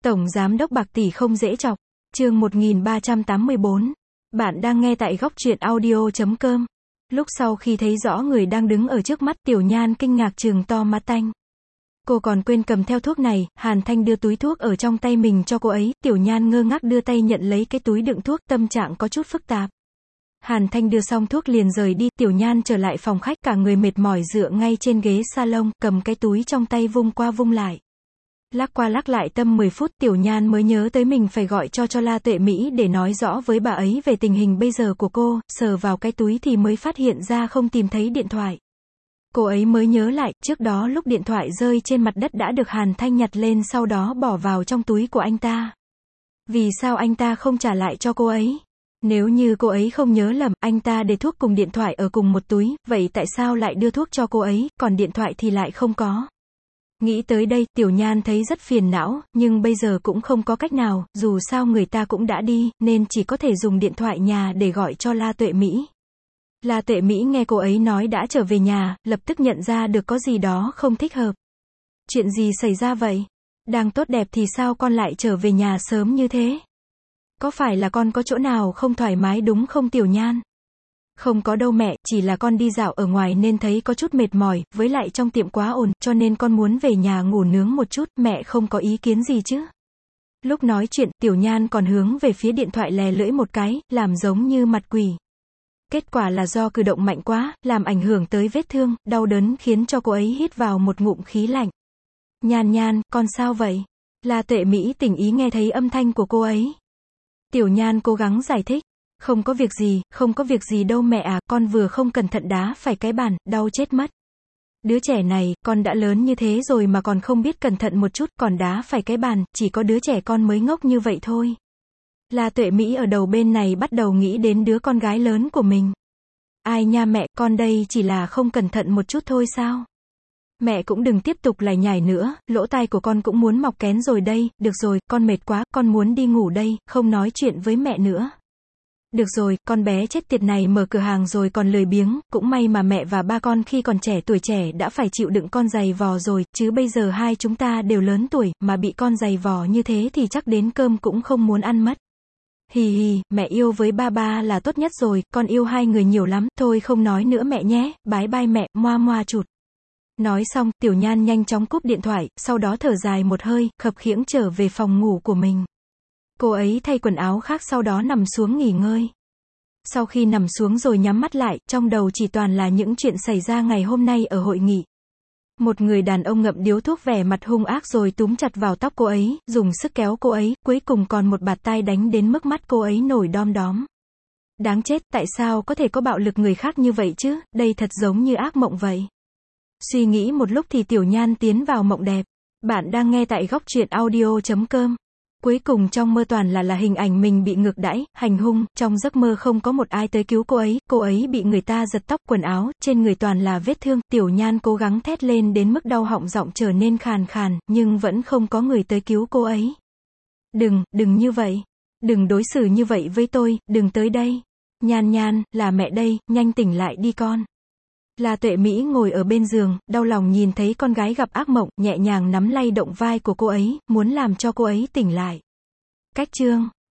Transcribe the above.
Tổng Giám đốc bạc tỷ không dễ chọc. Chương 1384. Bạn đang nghe tại góc truyện audio.com. Lúc sau khi thấy rõ người đang đứng ở trước mắt, Tiểu Nhan kinh ngạc trừng to mắt tanh. Cô còn quên cầm theo thuốc này. Hàn Thanh đưa túi thuốc ở trong tay mình cho cô ấy. Tiểu Nhan ngơ ngác đưa tay nhận lấy cái túi đựng thuốc, tâm trạng có chút phức tạp. Hàn Thanh đưa xong thuốc liền rời đi. Tiểu Nhan trở lại phòng khách, cả người mệt mỏi dựa ngay trên ghế salon, cầm cái túi trong tay vung qua vung lại. Lắc qua lắc lại tầm 10 phút, Tiểu Nhan mới nhớ tới mình phải gọi cho La Tuệ Mỹ để nói rõ với bà ấy về tình hình bây giờ của cô. Sờ vào cái túi thì mới phát hiện ra không tìm thấy điện thoại. Cô ấy mới nhớ lại, trước đó lúc điện thoại rơi trên mặt đất đã được Hàn Thanh nhặt lên, sau đó bỏ vào trong túi của anh ta. Vì sao anh ta không trả lại cho cô ấy? Nếu như cô ấy không nhớ lầm, anh ta để thuốc cùng điện thoại ở cùng một túi, vậy tại sao lại đưa thuốc cho cô ấy, còn điện thoại thì lại không có? Nghĩ tới đây, Tiểu Nhan thấy rất phiền não, nhưng bây giờ cũng không có cách nào, dù sao người ta cũng đã đi, nên chỉ có thể dùng điện thoại nhà để gọi cho La Tuệ Mỹ. La Tuệ Mỹ nghe cô ấy nói đã trở về nhà, lập tức nhận ra được có gì đó không thích hợp. Chuyện gì xảy ra vậy? Đang tốt đẹp thì sao con lại trở về nhà sớm như thế? Có phải là con có chỗ nào không thoải mái đúng không Tiểu Nhan? Không có đâu mẹ, chỉ là con đi dạo ở ngoài nên thấy có chút mệt mỏi, với lại trong tiệm quá ồn, cho nên con muốn về nhà ngủ nướng một chút, mẹ không có ý kiến gì chứ? Lúc nói chuyện, Tiểu Nhan còn hướng về phía điện thoại lè lưỡi một cái, làm giống như mặt quỷ. Kết quả là do cử động mạnh quá, làm ảnh hưởng tới vết thương, đau đớn khiến cho cô ấy hít vào một ngụm khí lạnh. Nhan Nhan, con sao vậy? La Tuệ Mỹ tỉnh ý nghe thấy âm thanh của cô ấy. Tiểu Nhan cố gắng giải thích. Không có việc gì đâu mẹ à, con vừa không cẩn thận đá phải cái bàn, đau chết mất. Đứa trẻ này, con đã lớn như thế rồi mà còn không biết cẩn thận một chút, còn đá phải cái bàn, chỉ có đứa trẻ con mới ngốc như vậy thôi. La Tuệ Mỹ ở đầu bên này bắt đầu nghĩ đến đứa con gái lớn của mình. Ai nha mẹ, con đây chỉ là không cẩn thận một chút thôi sao? Mẹ cũng đừng tiếp tục lải nhải nữa, lỗ tai của con cũng muốn mọc kén rồi đây, được rồi, con mệt quá, con muốn đi ngủ đây, không nói chuyện với mẹ nữa. Được rồi, con bé chết tiệt này mở cửa hàng rồi còn lười biếng, cũng may mà mẹ và ba con khi còn trẻ tuổi trẻ đã phải chịu đựng con giày vò rồi, chứ bây giờ hai chúng ta đều lớn tuổi, mà bị con giày vò như thế thì chắc đến cơm cũng không muốn ăn mất. Hì hì, mẹ yêu với ba là tốt nhất rồi, con yêu hai người nhiều lắm, thôi không nói nữa mẹ nhé, bye bye mẹ, moa moa chụt. Nói xong, Tiểu Nhan nhanh chóng cúp điện thoại, sau đó thở dài một hơi, khập khiễng trở về phòng ngủ của mình. Cô ấy thay quần áo khác sau đó nằm xuống nghỉ ngơi. Sau khi nằm xuống rồi nhắm mắt lại, trong đầu chỉ toàn là những chuyện xảy ra ngày hôm nay ở hội nghị. Một người đàn ông ngậm điếu thuốc vẻ mặt hung ác rồi túm chặt vào tóc cô ấy, dùng sức kéo cô ấy, cuối cùng còn một bạt tai đánh đến mức mắt cô ấy nổi đom đóm. Đáng chết, tại sao có thể có bạo lực người khác như vậy chứ, đây thật giống như ác mộng vậy. Suy nghĩ một lúc thì Tiểu Nhan tiến vào mộng đẹp. Bạn đang nghe tại góc truyện audio.com. Cuối cùng trong mơ toàn là hình ảnh mình bị ngược đãi, hành hung, trong giấc mơ không có một ai tới cứu cô ấy bị người ta giật tóc quần áo, trên người toàn là vết thương, Tiểu Nhan cố gắng thét lên đến mức đau họng, giọng trở nên khàn khàn, nhưng vẫn không có người tới cứu cô ấy. Đừng như vậy. Đừng đối xử như vậy với tôi, đừng tới đây. Nhan Nhan, là mẹ đây, nhanh tỉnh lại đi con. La Tuệ Mỹ ngồi ở bên giường, đau lòng nhìn thấy con gái gặp ác mộng, nhẹ nhàng nắm lay động vai của cô ấy, muốn làm cho cô ấy tỉnh lại. Cách chương